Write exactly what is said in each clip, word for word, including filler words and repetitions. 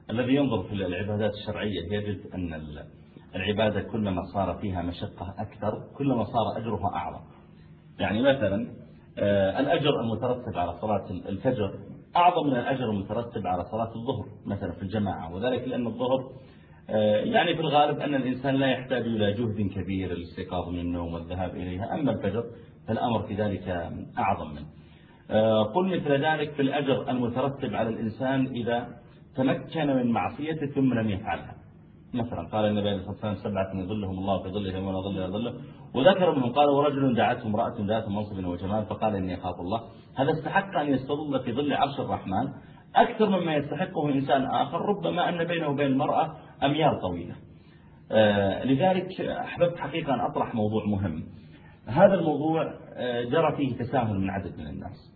الذي ينظر في العبادات الشرعية يجد أن العبادة كلما صار فيها مشقة أكثر كلما صار أجرها أعظم. يعني مثلا الأجر المترتب على صلاة الفجر أعظم من الأجر المترتب على صلاة الظهر مثلا في الجماعة، وذلك لأن الظهر يعني في الغالب أن الإنسان لا يحتاج إلى جهد كبير للاستيقاظ من النوم والذهاب إليها، أما الفجر فالأمر في ذلك أعظم منه. قل مثل ذلك في الأجر المترتب على الإنسان إذا تمكن من معصيته ثم لم يفعلها. مثلا قال النبي عليه الصلاة والسلام سبعة يظلهم الله في ظله يوم لا ظل إلا ظله، وذكر منهم قال ورجل دعته امرأة ذات منصب وجمال فقال إني أخاف الله. هذا استحق أن يستظل في ظل عرش الرحمن أكثر مما يستحقه إنسان آخر ربما أن بينه وبين المرأة أميال طويلة. آه لذلك أحببت حقيقة أن أطرح موضوع مهم. هذا الموضوع آه جرى فيه تساهل من عدد من الناس،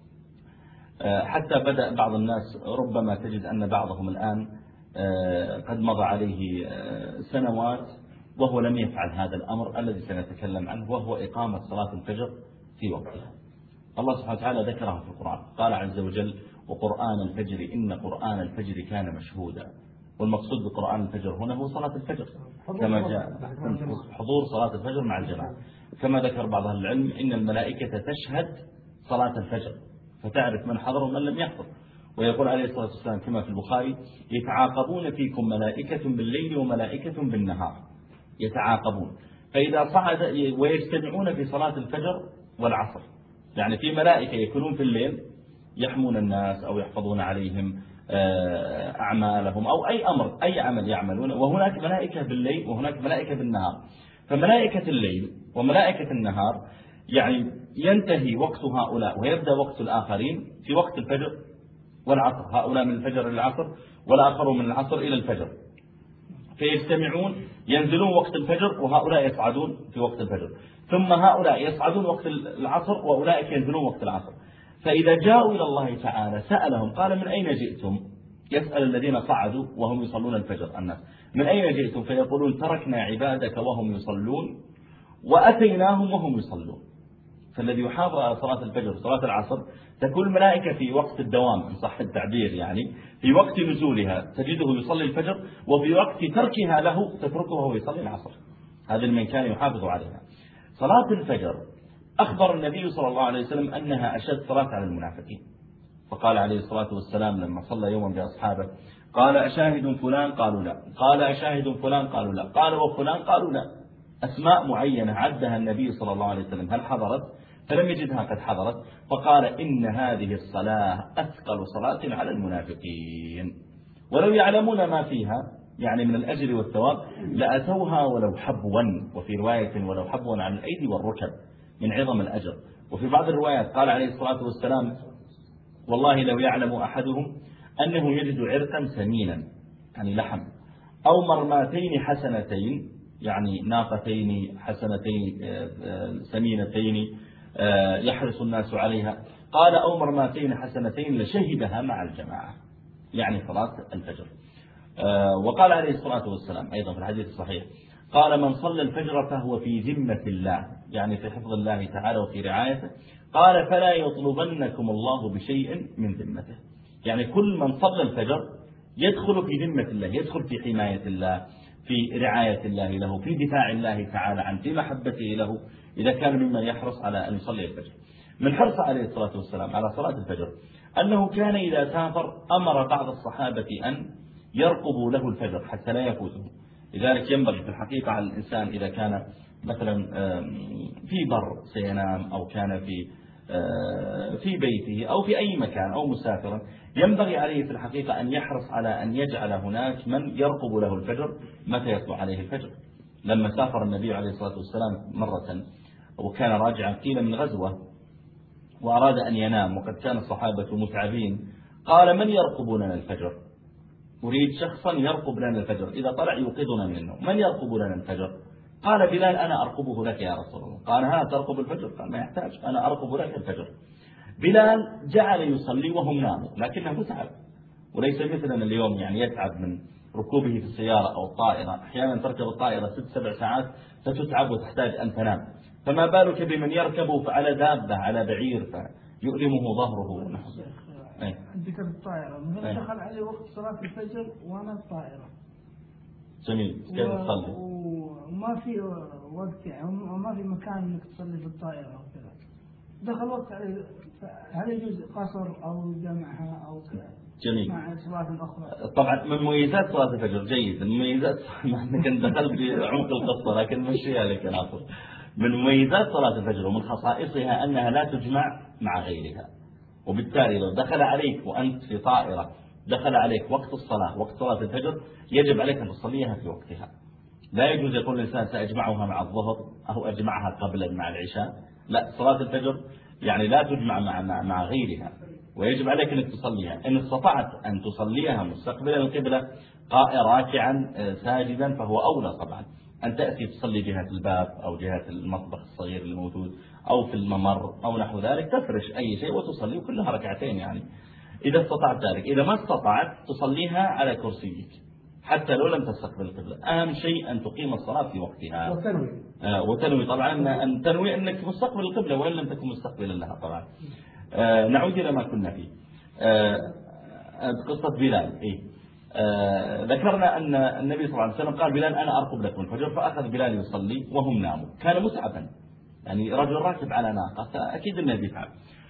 آه حتى بدأ بعض الناس ربما تجد أن بعضهم الآن آه قد مضى عليه آه سنوات وهو لم يفعل هذا الأمر الذي سنتكلم عنه، وهو إقامة صلاة الفجر في وقتها. الله سبحانه وتعالى ذكرها في القرآن، قال عز وجل وقرآن الفجر إن قرآن الفجر كان مشهودا. والمقصود بقرآن الفجر هنا هو صلاة الفجر كما جاء حضور صلاة الفجر مع الجماعة، كما ذكر بعض أهل العلم إن الملائكة تشهد صلاة الفجر فتعرف من حضر ومن لم يحضر. ويقول عليه الصلاة والسلام كما في البخاري يتعاقبون فيكم ملائكة بالليل وملائكة بالنهار، يتعاقبون. فإذا صعد ويجتمعون في صلاة الفجر والعصر، يعني في ملائكة يكونون في الليل يحمون الناس أو يحفظون عليهم أعمالهم أو أي أمر أي عمل يعملون، وهناك ملائكة بالليل وهناك ملائكة بالنهار. فملائكة الليل وملائكة النهار يعني ينتهي وقت هؤلاء ويبدأ وقت الآخرين في وقت الفجر والعصر، هؤلاء من الفجر إلى العصر والآخرون من العصر إلى الفجر، فيجتمعون ينزلون وقت الفجر وهؤلاء يصعدون في وقت الفجر، ثم هؤلاء يصعدون وقت العصر وأولئك ينزلون وقت العصر. فإذا جاءوا إلى الله تعالى سألهم قال من أين جئتم؟ يسأل الذين صعدوا وهم يصلون الفجر الناس من أين جئتم؟ فيقولون تركنا عبادك وهم يصلون وأتيناهم وهم يصلون. فالذي يحافظ على صلاة الفجر وصلاة العصر تكون الملائكة في وقت الدوام إن صح التعبير، يعني في وقت نزولها تجده يصلي الفجر، وفي وقت تركها له تتركه وهو يصلي العصر. هذا من كان يحافظ عليها. صلاة الفجر أخبر النبي صلى الله عليه وسلم أنها أشد صلاة على المنافقين، فقال عليه الصلاة والسلام لما صلى يوما بأصحابه قال أشاهد فلان؟ قالوا لا. قال أشاهد فلان؟ قالوا لا. قال وفلان؟ قالوا لا. أسماء معينة عدها النبي صلى الله عليه وسلم هل حضرت؟ فلم يجدها قد حضرت، فقال إن هذه الصلاة أثقل صلاة على المنافقين، ولو يعلمون ما فيها يعني من الأجر والثواب لأتوها ولو حبوا، وفي رواية ولو حبوا عن الأيدي والركب من عظم الأجر. وفي بعض الروايات قال عليه الصلاة والسلام والله لو يعلم أحدهم أنه يجد عرقا سمينا يعني لحم أو مرماتين حسنتين يعني ناقتين حسنتين سمينتين يحرص الناس عليها، قال أو مرماتين حسنتين لشهدها مع الجماعة يعني صلاة الفجر. وقال عليه الصلاة والسلام أيضا في الحديث الصحيح قال من صلى الفجر فهو في ذمة الله يعني في حفظ الله تعالى وفي رعايته، قال فلا يطلبنكم الله بشيء من ذمته. يعني كل من صلى الفجر يدخل في ذمة الله، يدخل في حماية الله، في رعاية الله له، في دفاع الله تعالى عنه، في محبته له، إذا كان ممن يحرص على أن يصلي الفجر. من حرص عليه الصلاة والسلام على صلاة الفجر أنه كان إذا سافر أمر بعض الصحابة أن يرقبوا له الفجر حتى لا يفوته. لذلك ينبغي في الحقيقة على الإنسان إذا كان مثلا في بر سينام أو كان في في بيته أو في أي مكان أو مسافرا، ينبغي عليه في الحقيقة أن يحرص على أن يجعل هناك من يرقب له الفجر متى يطلع عليه الفجر. لما سافر النبي عليه الصلاة والسلام مرة وكان راجعا قيل من غزوة وأراد أن ينام وقد كان الصحابة متعبين، قال من يرقب لنا الفجر؟ أريد شخصا يرقب لنا الفجر إذا طلع يوقظنا من النوم، من يرقب لنا الفجر؟ قال بلال أنا أرقبه لك يا رسول الله. قال ها ترقب الفجر؟ قال ما يحتاج أنا أرقب لك الفجر. بلال جعل يصلي وهم ناموا لكنه متعب، وليس مثلنا اليوم يعني يتعب من ركوبه في السيارة أو الطائرة، أحيانا تركب الطائرة ست سبع ساعات فتتعب وتحتاج أن تنام، فما بالك بمن يركبه على دابة على بعير فيؤلمه ظهره ونحوه. عند ذكر الطائرة مثلا دخل علي وقت صلاة الفجر وأنا الطائرة. جميل. كيف تصلي؟ وما في وقت يعني وما في مكان إنك تصلي في الطائرة أو كذا. دخل وقت علي هل يجوز قصر أو جمعها أو كذا؟ جميل. مع صلاة أخرى. طبعا من مميزات صلاة الفجر جيد. من مميزات ما كنت دخلت في عمق القصة لكن مشيها لك ناصر. من مميزات صلاة الفجر ومن خصائصها أنها لا تجمع مع غيرها، وبالتالي لو دخل عليك وأنت في طائرة دخل عليك وقت الصلاة وقت صلاة الفجر يجب عليك أن تصليها في وقتها. لا يجوز يقول الإنسان سأجمعها مع الظهر أو أجمعها قبل مع العشاء. لا، صلاة الفجر يعني لا تجمع مع, مع, مع غيرها، ويجب عليك أنك تصليها. إن استطعت أن تصليها مستقبلا القبلة راكعا ساجدا فهو أولى طبعا. أن تأتي تصلي جهة الباب أو جهة المطبخ الصغير الموجود أو في الممر أو نحو ذلك، تفرش أي شيء وتصلي وكلها ركعتين يعني إذا استطعت ذلك. إذا ما استطعت تصليها على كرسيك حتى لو لم تستقبل القبلة. أهم شيء أن تقيم الصلاة في وقتها وتنوي. آه وتنوي طبعا أن تنوي أنك مستقبل القبلة وإن لم تكن مستقبلا لها طبعا. آه نعود إلى ما كنا فيه. آه قصة بلال. إيه؟ آه ذكرنا أن النبي صلى الله عليه وسلم قال بلال أنا أرقب لكم الفجر، فأخذ بلال يصلي وهم ناموا. كان متعبا يعني رجل راكب على ناقة فأكيد النبي فعل.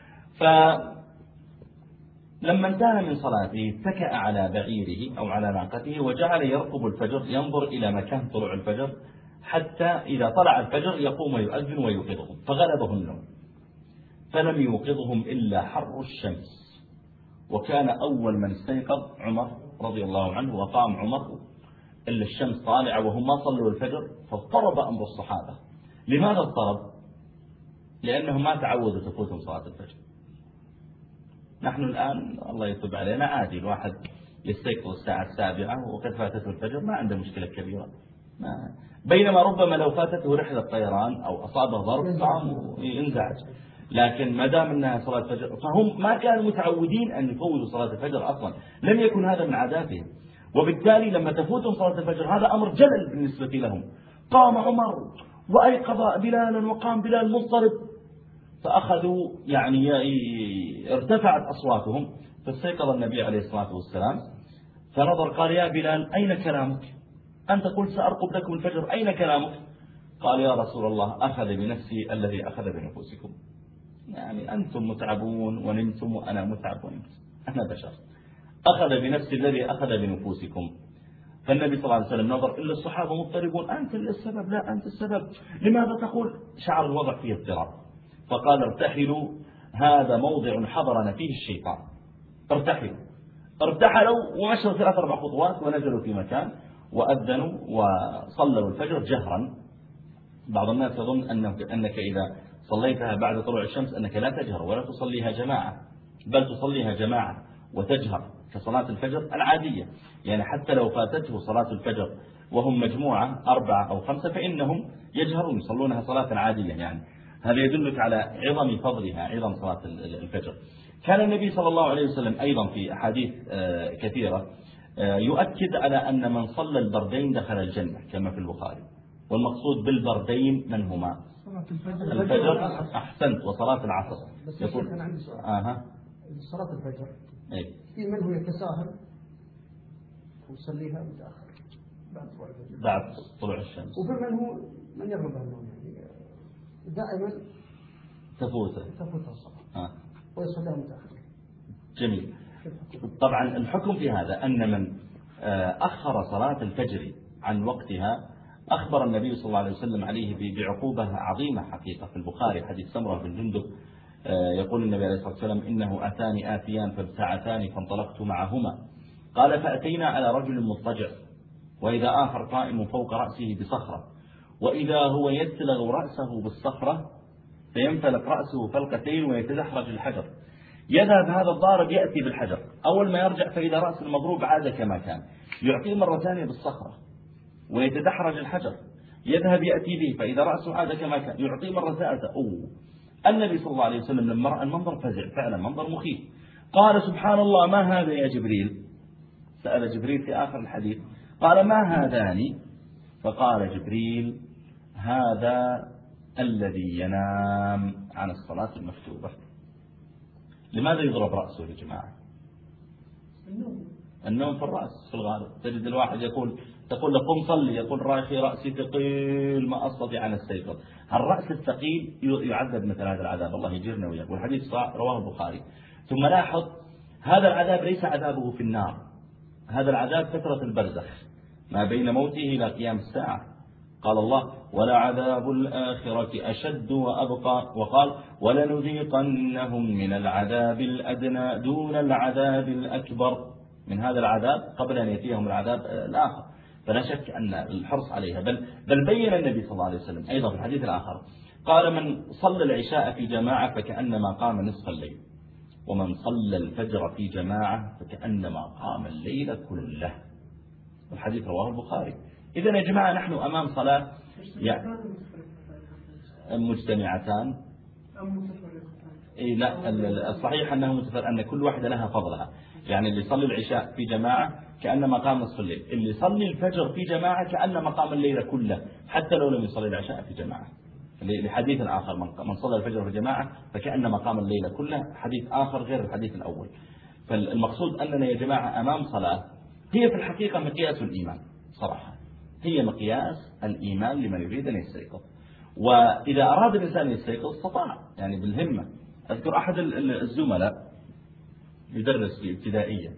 فلما انتهى من صلاته اتكأ على بعيره أو على ناقته وجعل يرقب الفجر، ينظر إلى مكان طلوع الفجر حتى إذا طلع الفجر يقوم ويؤذن ويوقظهم. فغلبه النوم فلم يوقظهم إلا حر الشمس. وكان أول من استيقظ عمر رضي الله عنه، وقام عمر إلا الشمس طالعة وهم ما صلوا الفجر، فاضطرب أمر الصحابة. لماذا اضطرب؟ لأنهم ما تعودوا تفوتهم صلاة الفجر. نحن الآن الله يتوب علينا عادي الواحد يستيقظ الساعة السابعة وقد فاتته الفجر ما عنده مشكلة كبيرة، ما بينما ربما لو فاتته رحلة طيران أو أصابه ضرب طعم ينزعج. لكن ما دام انها صلاه الفجر فهم ما كانوا متعودين ان يفوتوا صلاه الفجر اصلا، لم يكن هذا من عاداتهم، وبالتالي لما تفوتهم صلاه الفجر هذا امر جلل بالنسبه لهم. قام عمر وايقظ بلالا وقام بلال مضطرب، فاخذوا يعني ارتفعت اصواتهم، فاستيقظ النبي عليه الصلاه والسلام فنظر قال يا بلال اين كلامك؟ انت قلت سارقب لكم الفجر، اين كلامك؟ قال يا رسول الله اخذ بنفسي الذي اخذ بنفوسكم. يعني أنتم متعبون ونمتم وأنا متعب ونمت، أنا بشر. أخذ بنفسي الذي أخذ بنفوسكم. فالنبي صلى الله عليه وسلم نظر إلا الصحابة مضطربون، أنت السبب، لا أنت السبب، لماذا تقول؟ شعر الوضع فيه اضطراب، فقال ارتحلوا، هذا موضع حضرنا فيه الشيطان، ارتحلوا. ارتحلوا ومشوا ثلاث أربع خطوات ونزلوا في مكان وأذنوا وصلوا الفجر جهرا. بعض الناس يظن أنك, أنك إذا صليتها بعد طلوع الشمس أنك لا تجهر ولا تصليها جماعة، بل تصليها جماعة وتجهر كصلاة الفجر العادية. يعني حتى لو فاتته صلاة الفجر وهم مجموعة أربعة أو خمسة فإنهم يجهرون يصلونها صلاة عادية. يعني هذا يدلك على عظم فضلها، عظم صلاة الفجر. كان النبي صلى الله عليه وسلم أيضا في أحاديث كثيرة يؤكد على أن من صلى البردين دخل الجنة كما في البخاري. والمقصود بالبردين من هما؟ الفجر أحسنت وصلاة العصر. بس يقول أنا عندي سؤال. آه. صلاة الفجر أي. في من هو يتساهل ويصليها متأخر بعد طلوع الفجر بعد طلوع الشمس، وفي من هو من يغلب النوم يعني دائما تفوته تفوته الصلاة آه. ويصليها متأخر. جميل. طبعا الحكم في هذا أن من أخر صلاة الفجر عن وقتها أخبر النبي صلى الله عليه وسلم عليه بعقوبة عظيمة حقيقة. في البخاري حديث سمرة بن جندب يقول النبي عليه الصلاة والسلام إنه أتاني آتيان فابتعثاني فانطلقت معهما، قال فأتينا على رجل مضطجع وإذا آخر قائم فوق رأسه بصخرة، وإذا هو يتلغ رأسه بالصخرة فينفلق رأسه فلقتين ويتدحرج الحجر، يذهب هذا الضارب يأتي بالحجر، أول ما يرجع فإذا رأس المضروب عاد كما كان، يعطيه مرة ثانية بالصخرة ويتدحرج الحجر، يذهب يأتي به فإذا رأسه عاد كما كان، يعطيه مرة ثالثة. أوه. النبي صلى الله عليه وسلم لما رأى المنظر فزع، فعلا منظر مخيف، قال سبحان الله ما هذا يا جبريل؟ سأل جبريل في آخر الحديث قال ما هذان؟ فقال جبريل هذا الذي ينام عن الصلاة المكتوبة. لماذا يضرب رأسه يا جماعة؟ النوم في الرأس في الغالب. تجد الواحد يقول تقول له قم صلي، يقول رايحي رأسي ثقيل ما أستطيع أن أستيقظ. الرأس الثقيل يعذب مثل هذا العذاب، الله يجرنا وياك. والحديث رواه البخاري. ثم لاحظ هذا العذاب ليس عذابه في النار، هذا العذاب فترة البرزخ ما بين موته إلى قيام الساعة. قال الله ولعذاب الآخرة أشد وأبقى، وقال ولنذيقنهم من العذاب الأدنى دون العذاب الأكبر، من هذا العذاب قبل أن يأتيهم العذاب الآخر. فلا شك أن الحرص عليها. بل, بل بين النبي صلى الله عليه وسلم أيضا في الحديث الآخر قال من صلى العشاء في جماعة فكأنما قام نصف الليل، ومن صلى الفجر في جماعة فكأنما قام الليل كله. والحديث رواه البخاري. إذن يا جماعة نحن أمام صلاة يعني مجتمعتان. إيه لا الصحيح أنه متفرق، أن كل واحدة لها فضلها. يعني اللي يصلي العشاء في جماعة كأنما قام نصف الليل، اللي يصلي الفجر في جماعة كأنما قام الليل كله حتى لو لم يصلي العشاء في جماعة. لحديث آخر من صلى الفجر في جماعة فكأنما قام الليل كله، حديث آخر غير الحديث الأول. فالمقصود أننا يا جماعة أمام صلاة هي في الحقيقة مقياس الإيمان صراحة، هي مقياس الإيمان لمن يريد أن يستيقظ. وإذا أراد الإنسان يستيقظ استطاع يعني بالهمة. أذكر أحد الزملاء يدرس في ابتدائية،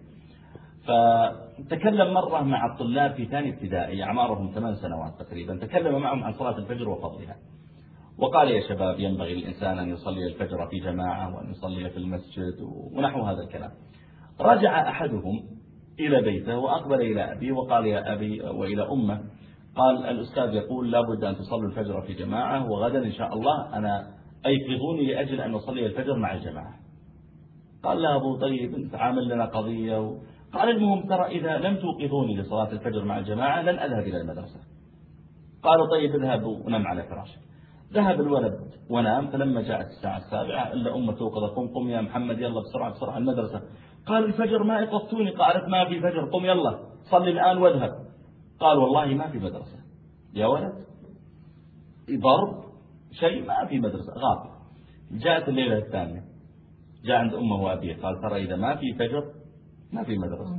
فتكلم مرة مع الطلاب في ثاني ابتدائي أعمارهم ثمان سنوات تقريبا، تكلم معهم عن صلاة الفجر وفضلها، وقال يا شباب ينبغي للإنسان أن يصلي الفجر في جماعة وأن يصلي في المسجد ونحو هذا الكلام. رجع أحدهم إلى بيته وأقبل إلى أبي وقال يا أبي وإلى أمه، قال الأستاذ يقول لابد أن تصلوا الفجر في جماعة، وغدا إن شاء الله أنا أيقظوني لأجل أن نصلي الفجر مع الجماعة. قال له أبو طيب أنت عامل لنا قضية و... قال المهم ترى إذا لم توقظوني لصلاة الفجر مع الجماعة لن أذهب إلى المدرسة. قالوا طيب اذهب ونم على فراشك. ذهب الولد ونام، فلما جاءت الساعة السابعة إلا أمه توقظ قم قم يا محمد يلا بسرعة بسرعة المدرسة. قال الفجر ما يقظتوني. قالت ما في فجر، قم يلا صلي الآن واذهب. قال والله ما في مدرسة يا ولد، ضرب شيء ما في مدرسة غاب. جاءت الليلة الثانية جاء عند أمه وأبيه قال ترى إذا ما في فجر ما في مدرسة.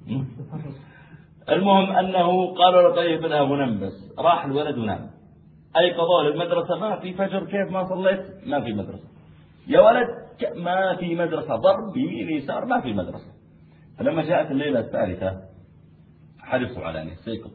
المهم أنه قالوا له طيب اذهب ونم، بس راح الولد ونام. أيقظوه للمدرسة ما في فجر، كيف ما صليت؟ ما في مدرسة يا ولد، ما في مدرسة، ضرب يمين يسار ما في مدرسة. فلما جاءت الليلة الثالثة حرصوا على أن يستيقظ،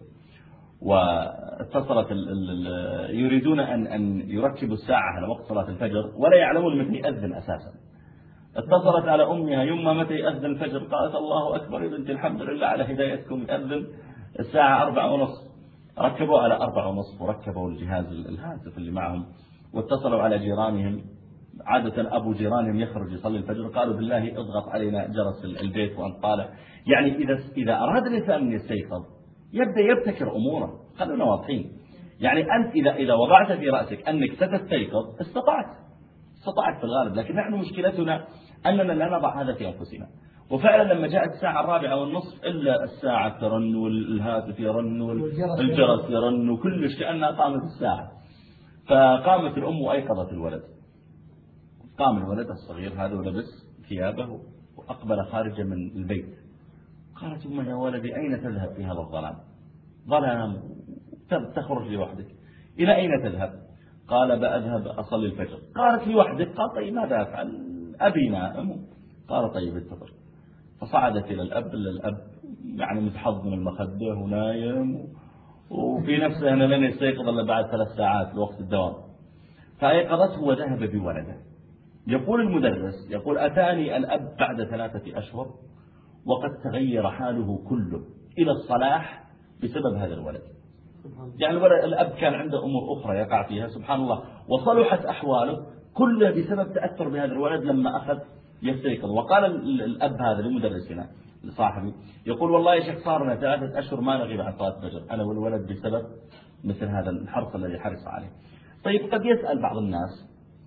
واتصلت ال ال يريدون أن أن يركبوا الساعة على وقت صلاة الفجر ولا يعلمون متى يأذن أساسا. اتصلت على أمها يما متى يأذن الفجر؟ قالت الله أكبر يا بنت الحمد لله على هدايتكم، يأذن الساعة أربعة ونصف. ركبوا على أربعة ونصف وركبوا الجهاز الهاتف اللي معهم، واتصلوا على جيرانهم. عادة أبو جيرانهم يخرج يصلي الفجر، قالوا بالله اضغط علينا جرس البيت وأن طالع. يعني إذا إذا أراد الإنسان أن يستيقظ يبدأ يبتكر أموره. خلونا واضحين، يعني أنت إذا إذا وضعت في رأسك أنك ستستيقظ استطعت استطعت في الغالب. لكن نحن مشكلتنا أننا لا نضع هذا في أنفسنا. وفعلا لما جاءت الساعة الرابعة والنصف إلا الساعة ترن والهاتف يرن والجرس يرن وكلش كأنها قامت الساعة. فقامت الأم وأيقظت الولد. قام الولد الصغير هذا ولبس ثيابه وأقبل خارجا من البيت. قالت أمه يا ولدي أين تذهب في هذا الظلام؟ ظلام تخرج لوحدك. إلى أين تذهب؟ قال بأذهب أصلي الفجر. قالت لوحدك؟ قال طيب ماذا أفعل؟ أبي نائم. قال طيب انتظر. فصعدت إلى الأب. الأب يعني متحض من المخدة ونايم وفي نفسه أنه لن يستيقظ إلا بعد ثلاث ساعات لوقت الدوام. فأيقظته وذهب بولده. يقول المدرس يقول أتاني الأب بعد ثلاثة أشهر وقد تغير حاله كله إلى الصلاح بسبب هذا الولد. يعني الأب كان عنده أمور أخرى يقع فيها سبحان الله، وصلحت أحواله كلها بسبب تأثر بهذا الولد لما أخذ يستيقظ. وقال الأب هذا لمدرسنا لصاحبي يقول والله يا شيخ صار لنا ثلاثة أشهر ما نغيب عن صلاة الفجر أنا والولد بسبب مثل هذا الحرص الذي حرص عليه. طيب قد يسأل بعض الناس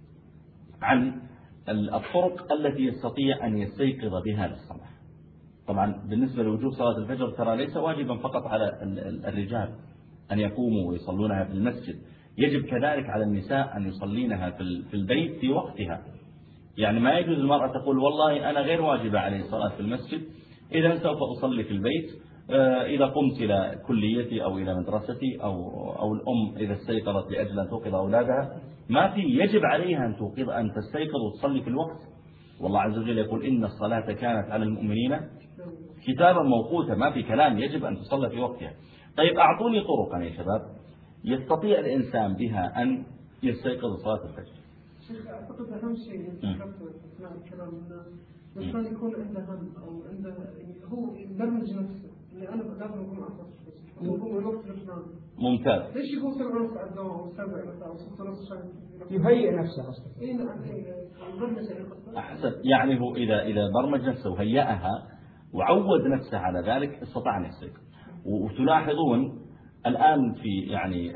عن الطرق التي يستطيع أن يستيقظ بها للصلاة. طبعا بالنسبة لوجوب صلاة الفجر ترى ليس واجبا فقط على الرجال أن يقوموا ويصلونها في المسجد، يجب كذلك على النساء أن يصلينها في البيت في وقتها. يعني ما يجوز المرأة تقول والله أنا غير واجبة علي الصلاة في المسجد إذا سوف أصلي في البيت، إذا قمت إلى كليتي أو إلى مدرستي أو أو الأم إذا استيقظت لأجل أن توقظ أولادها، ما في يجب عليها أن توقظ أن تستيقظ وتصلي في الوقت. والله عز وجل يقول إن الصلاة كانت على المؤمنين كتابا موقوتا، ما في كلام، يجب أن تصلي في وقتها. طيب أعطوني طرقا يا شباب يستطيع الإنسان بها أن يستيقظ صلاة الفجر. شيخ أعتقد أهم شيء ذكرته أثناء الكلام الناس الإنسان يكون عنده هم أو عنده هو يبرمج نفسه اللي أنا لازم أكون أصلا يكون الوقت الفلاني. ممتاز. ليش يكون سبع ونص على الدوام أو سبع مثلا أو ستة ونص عشان يهيئ نفسه أصلا. إيه نعم يبرمج أحسن. يعني هو إذا إذا برمج نفسه وهيئها وعود نفسه على ذلك استطاع أن يستيقظ. وتلاحظون الآن في يعني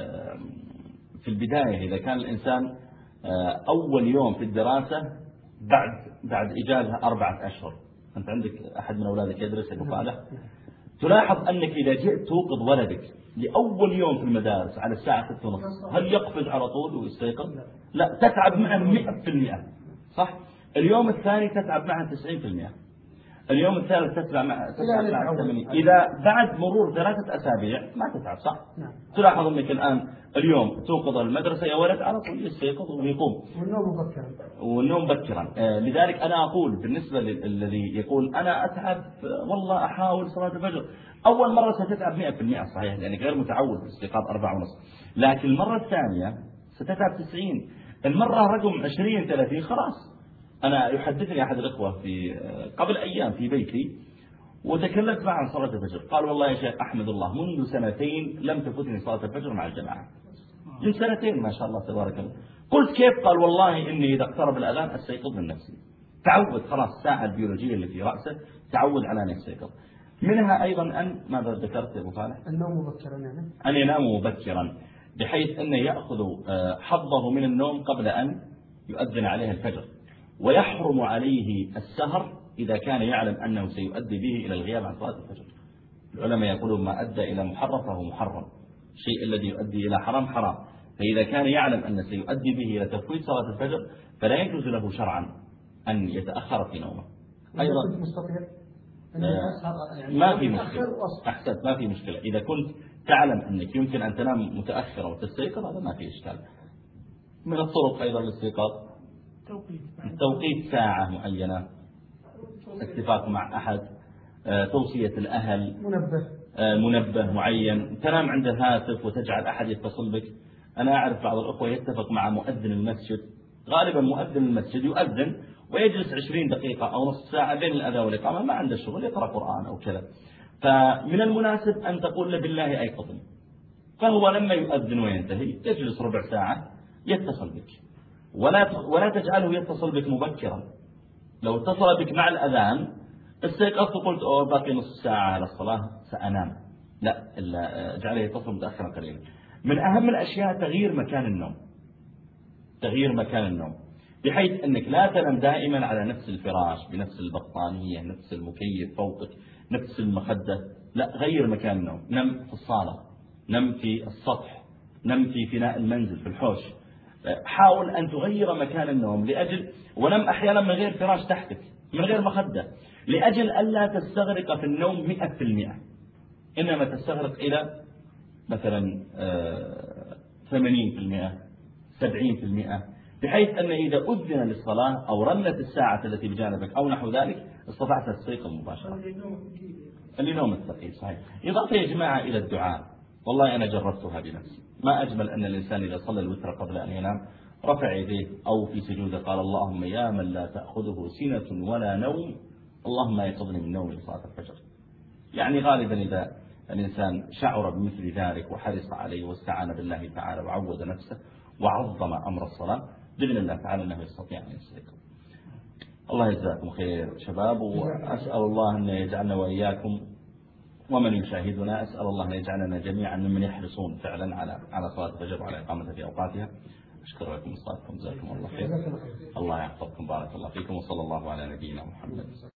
في البداية إذا كان الإنسان أول يوم في الدراسة بعد بعد إجازة أربعة أشهر، أنت عندك أحد من أولادك يدرس أبو صالح، تلاحظ أنك إذا جئت توقظ ولدك لأول يوم في المدارس على الساعة ستة ونص، هل يقفز على طول ويستيقظ؟ لا، تتعب معه مئة في المئة، صح؟ اليوم الثاني تتعب معه تسعين في المئة، اليوم الثالث تتعب معه ثمانين. إذا بعد مرور ثلاثة أسابيع ما تتعب، صح؟ نعم. تلاحظ أنك الآن اليوم توقظ المدرسة يا ولد على طول يستيقظ ويقوم. والنوم مبكرا. والنوم مبكرا. آه لذلك أنا أقول بالنسبة للذي يقول أنا أتعب والله أحاول صلاة الفجر، أول مرة ستتعب مئة في المئة صحيح لأنك غير متعود باستيقاظ أربعة ونص، لكن المرة الثانية ستتعب تسعين، المرة رقم عشرين ثلاثين خلاص. أنا يحدثني أحد الإخوة في قبل أيام في بيتي وتكلمت معه عن صلاة الفجر، قال والله يا شيخ أحمد الله منذ سنتين لم تفوتني صلاة الفجر مع الجماعة، من سنتين ما شاء الله تبارك الله. قلت كيف؟ قال والله إني إذا اقترب الأذان أستيقظ من نفسي، تعود خلاص الساعة البيولوجية اللي في رأسه تعود على أن يستيقظ. منها أيضا أن ماذا ذكرت يا أبو صالح؟ النوم مبكرا يعني أن ينام مبكرا بحيث أنه يأخذ حظه من النوم قبل أن يؤذن عليه الفجر، ويحرم عليه السهر إذا كان يعلم أنه سيؤدي به إلى الغياب عن صلاة الفجر. العلماء يقولون ما أدى إلى محرم فهو محرم، الشيء الذي يؤدي إلى حرام حرام، فإذا كان يعلم أن سيؤدي به إلى تفويت صلاة الفجر فلا يجوز له شرعا أن يتأخر في نومه. أيضا مستطيع يعني ما في مشكلة. أحسنت، ما في مشكلة. إذا كنت تعلم أنك يمكن أن تنام متأخرا وتستيقظ هذا ما في إشكال. من الطرق أيضا للاستيقاظ توقيت ساعة معينة، اتفاق مع أحد، توصية الأهل، منبه منبه معين، تنام عند الهاتف وتجعل أحد يتصل بك. أنا أعرف بعض الأخوة يتفق مع مؤذن المسجد، غالبا مؤذن المسجد يؤذن ويجلس عشرين دقيقة أو نصف ساعة بين الأذان والإقامة ما عنده شغل يقرأ قرآن أو كذا، فمن المناسب أن تقول له بالله أيقظني، فهو لما يؤذن وينتهي يجلس ربع ساعة يتصل بك، ولا ولا تجعله يتصل بك مبكرا. لو اتصل بك مع الأذان استيقظت وقلت أوه باقي نصف ساعة على الصلاة سأنام، لا، إلا اجعله يتصل متأخرا قليلا. من أهم الأشياء تغيير مكان النوم، تغيير مكان النوم بحيث أنك لا تنام دائما على نفس الفراش بنفس البطانية نفس المكيف فوقك نفس المخدة، لا، غير مكان النوم، نم في الصالة، نم في السطح، نم في فناء المنزل في الحوش. حاول أن تغير مكان النوم لأجل، ونم أحيانا من غير فراش تحتك من غير مخدة لأجل ألا تستغرق في النوم مئة في المئة، إنما تستغرق إلى مثلا ثمانين في المئة سبعين في المئة، بحيث أن إذا أذن للصلاة أو رنت الساعة التي بجانبك أو نحو ذلك استطعت تستيقظ مباشرة. النوم الثقيل صحيح. إضافة يا جماعة إلى الدعاء، والله أنا جربتها بنفسي، ما أجمل أن الإنسان إذا صلى الوتر قبل أن ينام رفع يديه أو في سجوده قال اللهم يا من لا تأخذه سنة ولا نوم اللهم يقظني من نوم لصلاة الفجر. يعني غالبا إذا الإنسان شعر بمثل ذلك وحرص عليه واستعان بالله تعالى وعود نفسه وعظم أمر الصلاة بإذن الله تعالى أنه يستطيع أن يستيقظ. الله يجزاكم خير شباب، وأسأل الله أن يجعلنا وإياكم ومن يشاهدنا، أسأل الله أن يجعلنا جميعا ممن يحرصون فعلا على على صلاة الفجر وعلى إقامتها في أوقاتها. أشكر لكم صلاتكم، جزاكم الله خير، الله يحفظكم، بارك الله فيكم، وصلى الله على نبينا محمد.